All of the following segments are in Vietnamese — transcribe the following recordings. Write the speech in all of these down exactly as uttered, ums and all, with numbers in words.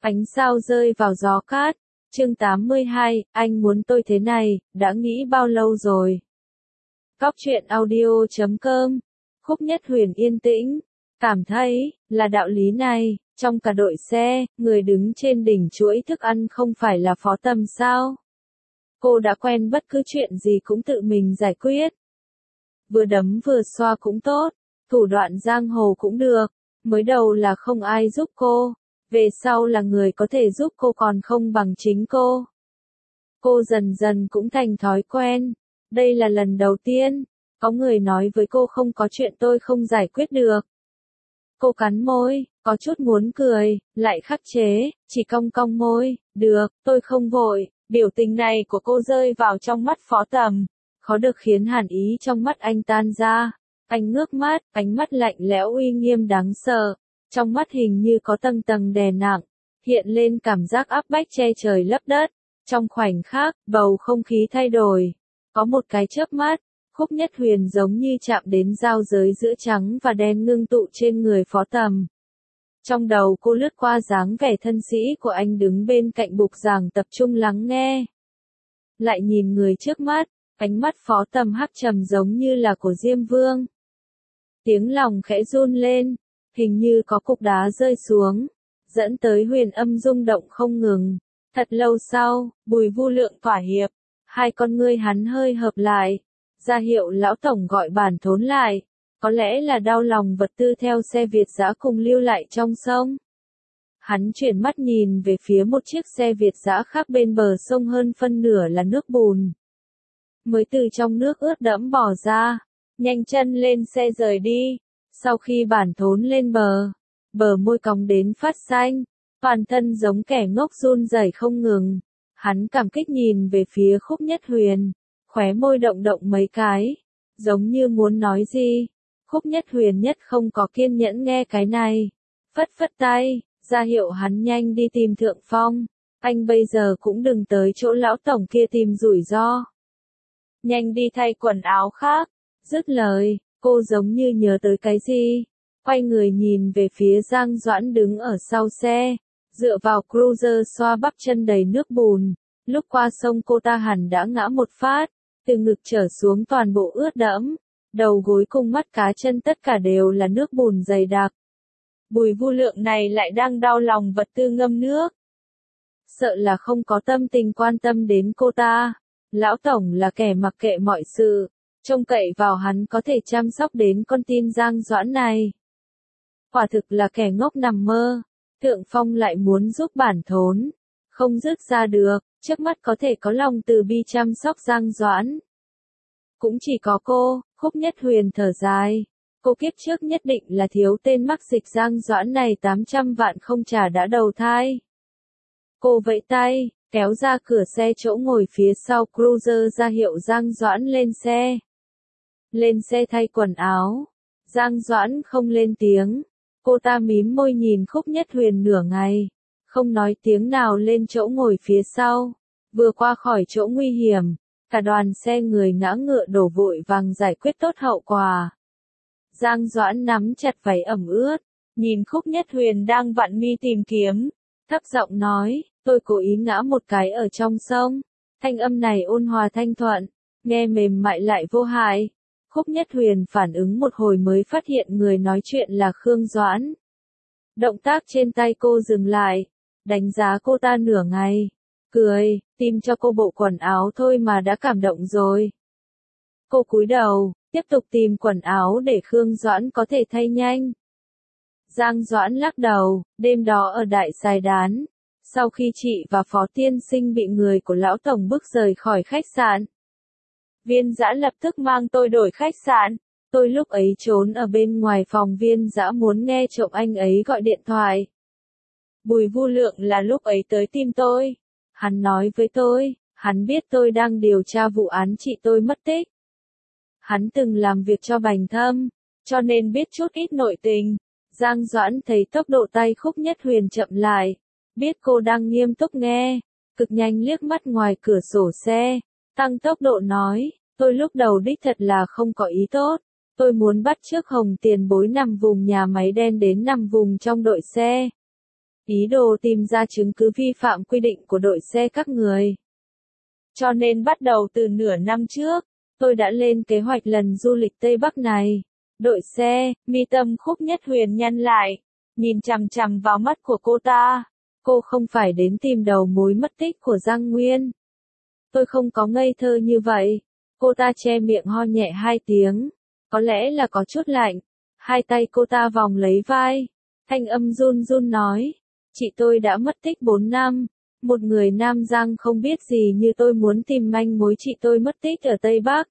Ánh sao rơi vào gió cát. Chương tám mươi hai, anh muốn tôi thế này, đã nghĩ bao lâu rồi. Cóc truyện audio chấm com. Khúc Nhất Huyền yên tĩnh, cảm thấy, là đạo lý này, trong cả đội xe, người đứng trên đỉnh chuỗi thức ăn không phải là Phó Tầm sao? Cô đã quen bất cứ chuyện gì cũng tự mình giải quyết. Vừa đấm vừa xoa cũng tốt, thủ đoạn giang hồ cũng được, mới đầu là không ai giúp cô, về sau là người có thể giúp cô còn không bằng chính cô. Cô dần dần cũng thành thói quen, đây là lần đầu tiên, có người nói với cô không có chuyện tôi không giải quyết được. Cô cắn môi, có chút muốn cười, lại khắc chế, chỉ cong cong môi, được, tôi không vội. Biểu tình này của cô rơi vào trong mắt Phó Tầm, khó được khiến hàn ý trong mắt anh tan ra. Anh ngước mắt, ánh mắt lạnh lẽo uy nghiêm đáng sợ, trong mắt hình như có tầng tầng đè nặng, hiện lên cảm giác áp bách che trời lấp đất. Trong khoảnh khắc, bầu không khí thay đổi, có một cái chớp mắt, Khúc Nhất Huyền giống như chạm đến giao giới giữa trắng và đen ngưng tụ trên người Phó Tầm. Trong đầu cô lướt qua dáng vẻ thân sĩ của anh đứng bên cạnh bục giảng tập trung lắng nghe. Lại nhìn người trước mắt, ánh mắt Phó Tầm hắc trầm giống như là của Diêm Vương. Tiếng lòng khẽ run lên, hình như có cục đá rơi xuống, dẫn tới huyền âm rung động không ngừng. Thật lâu sau, Bùi Vu Lượng thỏa hiệp, hai con ngươi hắn hơi hợp lại, ra hiệu lão tổng gọi bản thốn lại. Có lẽ là đau lòng vật tư theo xe Việt dã cùng lưu lại trong sông. Hắn chuyển mắt nhìn về phía một chiếc xe Việt dã khác bên bờ sông hơn phân nửa là nước bùn. Mới từ trong nước ướt đẫm bỏ ra, nhanh chân lên xe rời đi. Sau khi bản thốn lên bờ, bờ môi cong đến phát xanh, toàn thân giống kẻ ngốc run rẩy không ngừng. Hắn cảm kích nhìn về phía Khúc Nhất Huyền, khóe môi động động mấy cái, giống như muốn nói gì. Khúc Nhất Huyền nhất không có kiên nhẫn nghe cái này, phất phất tay, ra hiệu hắn nhanh đi tìm Thượng Phong, anh bây giờ cũng đừng tới chỗ lão tổng kia tìm rủi ro. Nhanh đi thay quần áo khác, dứt lời, cô giống như nhớ tới cái gì, quay người nhìn về phía Giang Doãn đứng ở sau xe, dựa vào cruiser xoa bắp chân đầy nước bùn, lúc qua sông cô ta hẳn đã ngã một phát, từ ngực trở xuống toàn bộ ướt đẫm. Đầu gối cùng mắt cá chân tất cả đều là nước bùn dày đặc. Bùi Vu Lượng này lại đang đau lòng vật tư ngâm nước. Sợ là không có tâm tình quan tâm đến cô ta. Lão tổng là kẻ mặc kệ mọi sự, trông cậy vào hắn có thể chăm sóc đến con tin Giang Doãn này. Quả thực là kẻ ngốc nằm mơ. Thượng Phong lại muốn giúp bản thốn, không dứt ra được, trước mắt có thể có lòng từ bi chăm sóc Giang Doãn. Cũng chỉ có cô. Khúc Nhất Huyền thở dài, cô kiếp trước nhất định là thiếu tên mắc dịch Giang Doãn này tám trăm vạn không trả đã đầu thai. Cô vẫy tay, kéo ra cửa xe chỗ ngồi phía sau cruiser ra hiệu Giang Doãn lên xe. Lên xe thay quần áo, Giang Doãn không lên tiếng, cô ta mím môi nhìn Khúc Nhất Huyền nửa ngày, không nói tiếng nào lên chỗ ngồi phía sau, vừa qua khỏi chỗ nguy hiểm. Cả đoàn xe người ngã ngựa đổ vội vàng giải quyết tốt hậu quả. Giang Doãn nắm chặt váy ẩm ướt, nhìn Khúc Nhất Huyền đang vặn mi tìm kiếm, thấp giọng nói, tôi cố ý ngã một cái ở trong sông. Thanh âm này ôn hòa thanh thuận, nghe mềm mại lại vô hại. Khúc Nhất Huyền phản ứng một hồi mới phát hiện người nói chuyện là Khương Doãn. Động tác trên tay cô dừng lại, đánh giá cô ta nửa ngày. Cười, tìm cho cô bộ quần áo thôi mà đã cảm động rồi. Cô cúi đầu, tiếp tục tìm quần áo để Khương Doãn có thể thay nhanh. Giang Doãn lắc đầu, đêm đó ở Đại Sài Đán, sau khi chị và Phó Tiên Sinh bị người của lão tổng bức rời khỏi khách sạn. Viên Dã lập tức mang tôi đổi khách sạn, tôi lúc ấy trốn ở bên ngoài phòng Viên Dã muốn nghe trộm anh ấy gọi điện thoại. Bùi Vu Lượng là lúc ấy tới tìm tôi. Hắn nói với tôi, hắn biết tôi đang điều tra vụ án chị tôi mất tích. Hắn từng làm việc cho Bành Thâm, cho nên biết chút ít nội tình. Giang Doãn thấy tốc độ tay Khúc Nhất Huyền chậm lại, biết cô đang nghiêm túc nghe, cực nhanh liếc mắt ngoài cửa sổ xe, tăng tốc độ nói, tôi lúc đầu đích thật là không có ý tốt, tôi muốn bắt chước Hồng Tiền Bối nằm vùng nhà máy đen đến nằm vùng trong đội xe. ý đồ tìm ra chứng cứ vi phạm quy định của đội xe các người. Cho nên bắt đầu từ nửa năm trước, tôi đã lên kế hoạch lần du lịch Tây Bắc này. Đội xe, mi tâm Khúc Nhất Huyền nhăn lại, nhìn chằm chằm vào mắt của cô ta. Cô không phải đến tìm đầu mối mất tích của Giang Nguyên. Tôi không có ngây thơ như vậy. Cô ta che miệng ho nhẹ hai tiếng. Có lẽ là có chút lạnh. Hai tay cô ta vòng lấy vai. Thanh âm run run nói. Chị tôi đã mất tích bốn năm. Một người Nam Giang không biết gì như tôi muốn tìm manh mối chị tôi mất tích ở Tây Bắc.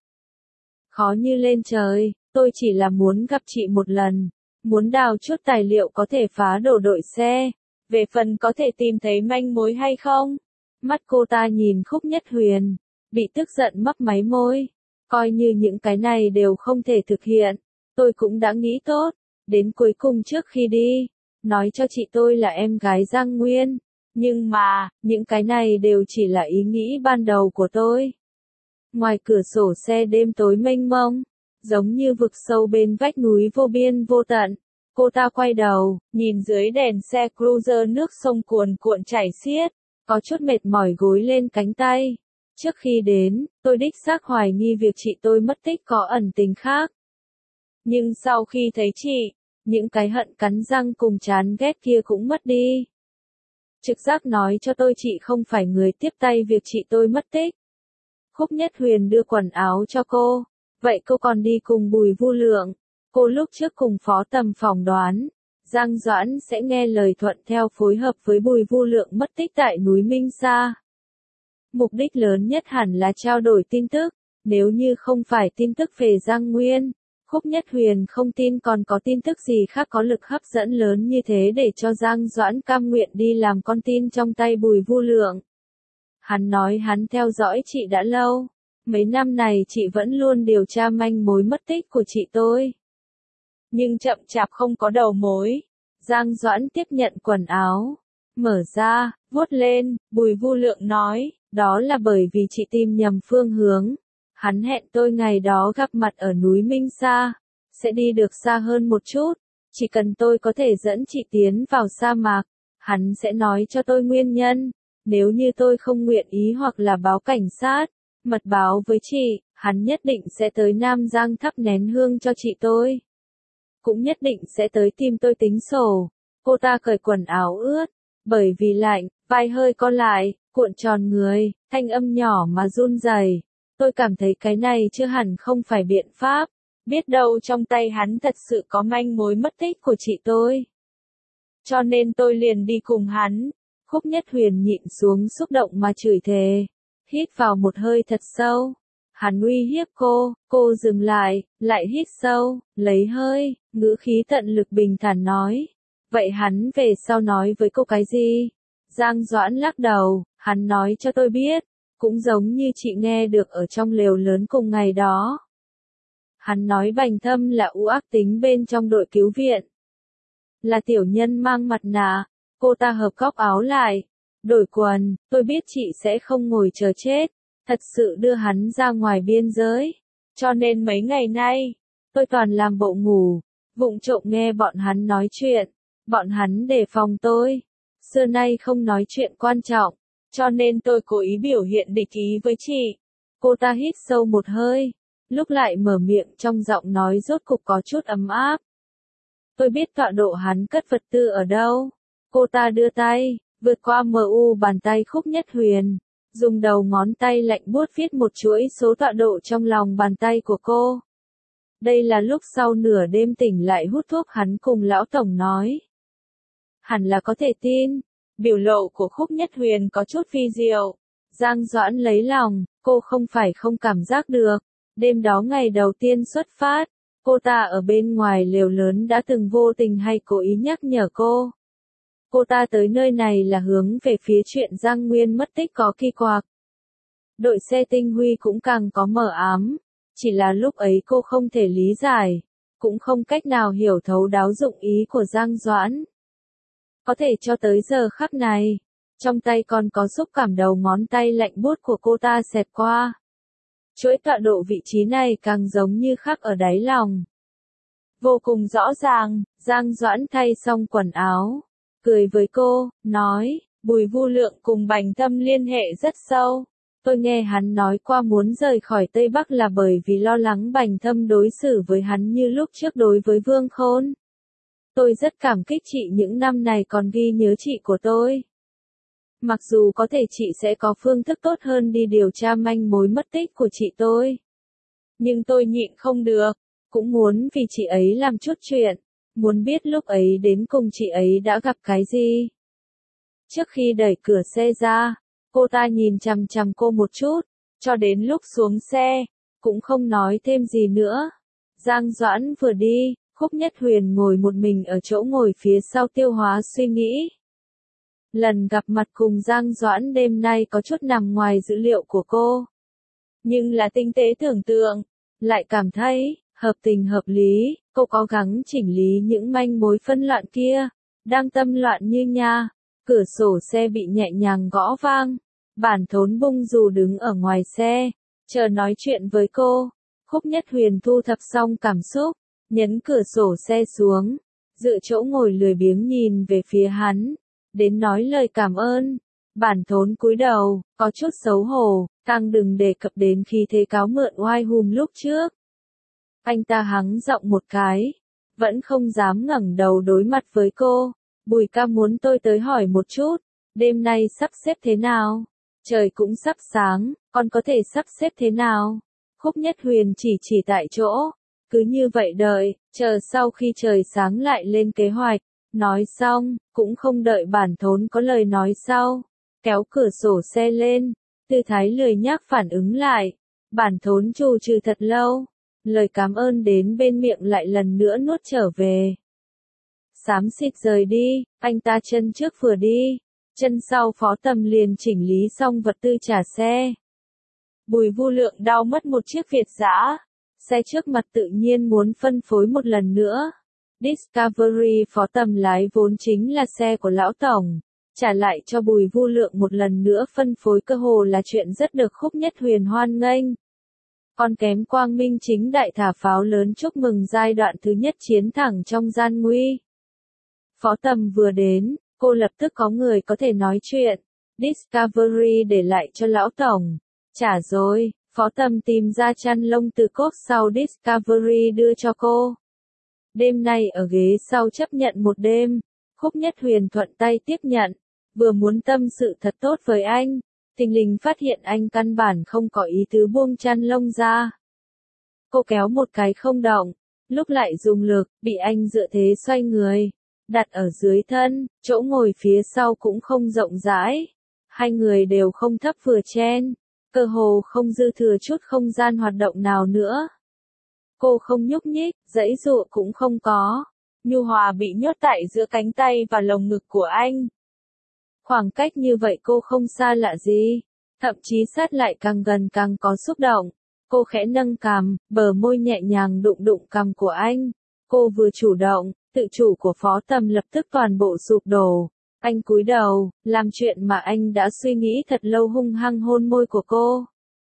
Khó như lên trời, tôi chỉ là muốn gặp chị một lần. Muốn đào chút tài liệu có thể phá đổ đội xe. Về phần có thể tìm thấy manh mối hay không? Mắt cô ta nhìn Khúc Nhất Huyền, bị tức giận mấp máy môi. Coi như những cái này đều không thể thực hiện. Tôi cũng đã nghĩ tốt, đến cuối cùng trước khi đi, nói cho chị tôi là em gái Giang Nguyên. Nhưng mà, những cái này đều chỉ là ý nghĩ ban đầu của tôi. Ngoài cửa sổ xe đêm tối mênh mông, giống như vực sâu bên vách núi vô biên vô tận. Cô ta quay đầu, nhìn dưới đèn xe cruiser nước sông cuồn cuộn chảy xiết, có chút mệt mỏi gối lên cánh tay. Trước khi đến, tôi đích xác hoài nghi việc chị tôi mất tích có ẩn tình khác. Nhưng sau khi thấy chị, những cái hận cắn răng cùng chán ghét kia cũng mất đi. Trực giác nói cho tôi chị không phải người tiếp tay việc chị tôi mất tích. Khúc Nhất Huyền đưa quần áo cho cô. Vậy cô còn đi cùng Bùi Vu Lượng. Cô lúc trước cùng phó tầm phỏng đoán, Giang Doãn sẽ nghe lời thuận theo phối hợp với Bùi Vu Lượng mất tích tại núi Minh Sa. Mục đích lớn nhất hẳn là trao đổi tin tức, nếu như không phải tin tức về Giang Nguyên, Khúc Nhất Huyền không tin còn có tin tức gì khác có lực hấp dẫn lớn như thế để cho Giang Doãn cam nguyện đi làm con tin trong tay Bùi Vu Lượng. Hắn nói hắn theo dõi chị đã lâu, mấy năm này chị vẫn luôn điều tra manh mối mất tích của chị tôi. Nhưng chậm chạp không có đầu mối. Giang Doãn tiếp nhận quần áo, mở ra, vuốt lên, Bùi Vu Lượng nói, đó là bởi vì chị tìm nhầm phương hướng. Hắn hẹn tôi ngày đó gặp mặt ở núi Minh Sa, sẽ đi được xa hơn một chút, chỉ cần tôi có thể dẫn chị tiến vào sa mạc, hắn sẽ nói cho tôi nguyên nhân, nếu như tôi không nguyện ý hoặc là báo cảnh sát, mật báo với chị, hắn nhất định sẽ tới Nam Giang thắp nén hương cho chị tôi. Cũng nhất định sẽ tới tìm tôi tính sổ. Cô ta cởi quần áo ướt, bởi vì lạnh, vai hơi co lại, cuộn tròn người, thanh âm nhỏ mà run rẩy. Tôi cảm thấy cái này chưa hẳn không phải biện pháp, biết đâu trong tay hắn thật sự có manh mối mất tích của chị tôi. Cho nên tôi liền đi cùng hắn. Khúc Nhất Huyền nhịn xuống xúc động mà chửi thề, hít vào một hơi thật sâu. Hắn uy hiếp cô, cô dừng lại, lại hít sâu, lấy hơi, ngữ khí tận lực bình thản nói. Vậy hắn về sau nói với cô cái gì? Giang Doãn lắc đầu, hắn nói cho tôi biết, cũng giống như chị nghe được ở trong lều lớn cùng ngày đó. Hắn nói Bành Thâm là u ác tính bên trong đội cứu viện. Là tiểu nhân mang mặt nạ, cô ta hợp góc áo lại, đổi quần, tôi biết chị sẽ không ngồi chờ chết. Thật sự đưa hắn ra ngoài biên giới. Cho nên mấy ngày nay, tôi toàn làm bộ ngủ, vụng trộm nghe bọn hắn nói chuyện. Bọn hắn đề phòng tôi. Xưa nay không nói chuyện quan trọng, cho nên tôi cố ý biểu hiện địch ý với chị. Cô ta hít sâu một hơi, lúc lại mở miệng trong giọng nói rốt cục có chút ấm áp. Tôi biết tọa độ hắn cất vật tư ở đâu. Cô ta đưa tay, vượt qua mờ u bàn tay Khúc Nhất Huyền. Dùng đầu ngón tay lạnh buốt viết một chuỗi số tọa độ trong lòng bàn tay của cô. Đây là lúc sau nửa đêm tỉnh lại hút thuốc hắn cùng lão tổng nói. Hẳn là có thể tin. Biểu lộ của Khúc Nhất Huyền có chút phi diệu. Giang Doãn lấy lòng, cô không phải không cảm giác được. Đêm đó ngày đầu tiên xuất phát, cô ta ở bên ngoài lều lớn đã từng vô tình hay cố ý nhắc nhở cô. Cô ta tới nơi này là hướng về phía chuyện Giang Nguyên mất tích có kỳ quặc. Đội xe tinh huy cũng càng có mờ ám, chỉ là lúc ấy cô không thể lý giải, cũng không cách nào hiểu thấu đáo dụng ý của Giang Doãn. Có thể cho tới giờ khắc này, trong tay còn có xúc cảm đầu ngón tay lạnh buốt của cô ta xẹt qua. Chuỗi tọa độ vị trí này càng giống như khắc ở đáy lòng. Vô cùng rõ ràng, Giang Doãn thay xong quần áo. cười với cô, nói, Bùi Vu Lượng cùng Bành Thâm liên hệ rất sâu. Tôi nghe hắn nói qua muốn rời khỏi Tây Bắc là bởi vì lo lắng Bành Thâm đối xử với hắn như lúc trước đối với Vương Khôn. Tôi rất cảm kích chị những năm này còn ghi nhớ chị của tôi. Mặc dù có thể chị sẽ có phương thức tốt hơn đi điều tra manh mối mất tích của chị tôi. Nhưng tôi nhịn không được, cũng muốn vì chị ấy làm chút chuyện, muốn biết lúc ấy đến cùng chị ấy đã gặp cái gì. Trước khi đẩy cửa xe ra, cô ta nhìn chằm chằm cô một chút, cho đến lúc xuống xe, cũng không nói thêm gì nữa. Giang Doãn vừa đi, Khúc Nhất Huyền ngồi một mình ở chỗ ngồi phía sau tiêu hóa suy nghĩ. Lần gặp mặt cùng Giang Doãn đêm nay có chút nằm ngoài dữ liệu của cô. Nhưng là tinh tế tưởng tượng, lại cảm thấy, hợp tình hợp lý, cô cố gắng chỉnh lý những manh mối phân loạn kia, đang tâm loạn như nha. Cửa sổ xe bị nhẹ nhàng gõ vang, Bản Thốn bung dù đứng ở ngoài xe, chờ nói chuyện với cô. Khúc Nhất Huyền thu thập xong cảm xúc, nhấn cửa sổ xe xuống, dựa chỗ ngồi lười biếng nhìn về phía hắn, đến nói lời cảm ơn. Bản Thốn cúi đầu, có chút xấu hổ, càng đừng đề cập đến khi thế cáo mượn oai hùm lúc trước. Anh ta hắng giọng một cái, vẫn không dám ngẩng đầu đối mặt với cô. Bùi ca muốn tôi tới hỏi một chút, đêm nay sắp xếp thế nào? Trời cũng sắp sáng, con có thể sắp xếp thế nào? Khúc Nhất Huyền chỉ chỉ tại chỗ, cứ như vậy đợi, chờ sau khi trời sáng lại lên kế hoạch. Nói xong, cũng không đợi Bản Thốn có lời nói sau, kéo cửa sổ xe lên, tư thái lười nhác phản ứng lại. Bản Thốn trù trừ thật lâu, lời cảm ơn đến bên miệng lại lần nữa nuốt trở về. Xám xịt rời đi, anh ta chân trước vừa đi, chân sau Phó Tầm liền chỉnh lý xong vật tư trả xe. Bùi Vu Lượng đau mất một chiếc Việt dã, xe trước mặt tự nhiên muốn phân phối một lần nữa. Discovery Phó Tầm lái vốn chính là xe của lão tổng, trả lại cho Bùi Vu Lượng một lần nữa phân phối cơ hồ là chuyện rất được Khúc Nhất Huyền hoan nghênh. Còn kém quang minh chính đại thả pháo lớn chúc mừng giai đoạn thứ nhất chiến thẳng trong gian nguy. Phó Tầm vừa đến, cô lập tức có người có thể nói chuyện. Discovery để lại cho lão tổng. Trả rồi, Phó Tầm tìm ra chăn lông từ cốp sau Discovery đưa cho cô. Đêm nay ở ghế sau chấp nhận một đêm. Khúc Nhất Huyền thuận tay tiếp nhận, vừa muốn tâm sự thật tốt với anh, thình lình phát hiện anh căn bản không có ý tứ buông chăn lông ra. Cô kéo một cái không động, lúc lại dùng lực, bị anh dựa thế xoay người, đặt ở dưới thân, chỗ ngồi phía sau cũng không rộng rãi. Hai người đều không thấp vừa chen, cơ hồ không dư thừa chút không gian hoạt động nào nữa. Cô không nhúc nhích, giãy giụa cũng không có. Nhu hòa bị nhốt tại giữa cánh tay và lồng ngực của anh. Khoảng cách như vậy cô không xa lạ gì, thậm chí sát lại càng gần càng có xúc động. Cô khẽ nâng cằm, bờ môi nhẹ nhàng đụng đụng cằm của anh. Cô vừa chủ động, tự chủ của Phó Tầm lập tức toàn bộ sụp đổ. Anh cúi đầu, làm chuyện mà anh đã suy nghĩ thật lâu, hung hăng hôn môi của cô.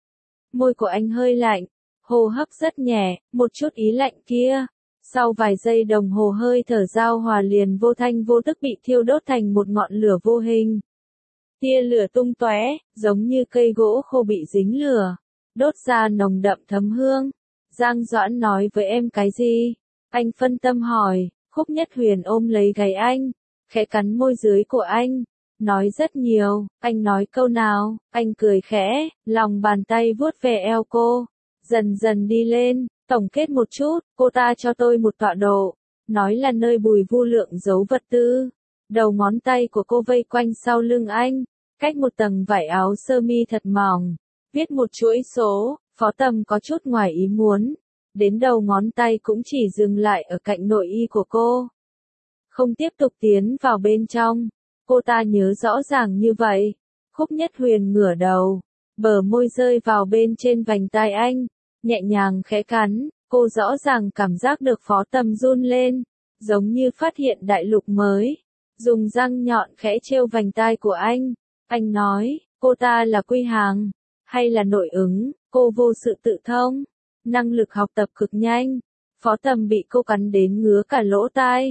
Môi của anh hơi lạnh, hô hấp rất nhẹ, một chút ý lạnh kia. Sau vài giây đồng hồ hơi thở giao hòa liền vô thanh vô tức bị thiêu đốt thành một ngọn lửa vô hình. Tia lửa tung tóe, giống như cây gỗ khô bị dính lửa, đốt ra nồng đậm thấm hương. Giang Doãn nói với em cái gì? Anh phân tâm hỏi. Khúc Nhất Huyền ôm lấy gáy anh, khẽ cắn môi dưới của anh, nói rất nhiều. Anh nói câu nào? Anh cười khẽ, lòng bàn tay vuốt về eo cô, dần dần đi lên. Tổng kết một chút, cô ta cho tôi một tọa độ, nói là nơi Bùi Vu Lượng giấu vật tư. Đầu ngón tay của cô vây quanh sau lưng anh, cách một tầng vải áo sơ mi thật mỏng, viết một chuỗi số. Phó Tầm có chút ngoài ý muốn, đến đầu ngón tay cũng chỉ dừng lại ở cạnh nội y của cô, không tiếp tục tiến vào bên trong. Cô ta nhớ rõ ràng như vậy. Khúc Nhất Huyền ngửa đầu, bờ môi rơi vào bên trên vành tai anh, nhẹ nhàng khẽ cắn. Cô rõ ràng cảm giác được Phó Tầm run lên, giống như phát hiện đại lục mới, dùng răng nhọn khẽ trêu vành tai của anh. Anh nói, cô ta là quy hàng, hay là nội ứng? Cô vô sự tự thông, năng lực học tập cực nhanh. Phó Tầm bị cô cắn đến ngứa cả lỗ tai,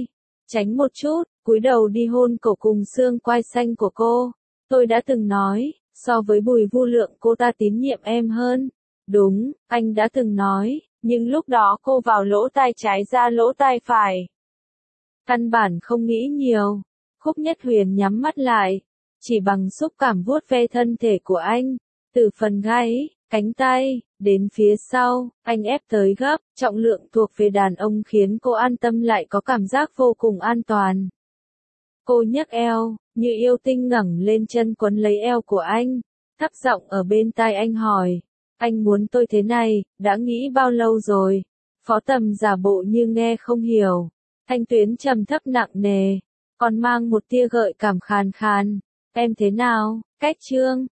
tránh một chút, cúi đầu đi hôn cổ cùng xương quai xanh của cô. Tôi đã từng nói, so với Bùi Vu Lượng cô ta tín nhiệm em hơn. Đúng, anh đã từng nói, nhưng lúc đó cô vào lỗ tai trái ra lỗ tai phải. Căn bản không nghĩ nhiều. Khúc Nhất Huyền nhắm mắt lại, chỉ bằng xúc cảm vuốt ve thân thể của anh, từ phần gáy, cánh tay, đến phía sau, anh ép tới gấp, trọng lượng thuộc về đàn ông khiến cô an tâm lại có cảm giác vô cùng an toàn. Cô nhấc eo, như yêu tinh ngẩng lên chân quấn lấy eo của anh, thấp giọng ở bên tai anh hỏi, anh muốn tôi thế này, đã nghĩ bao lâu rồi? Phó Tầm giả bộ như nghe không hiểu, thanh tuyến trầm thấp nặng nề, còn mang một tia gợi cảm khàn khàn, em thế nào, Cách Trương?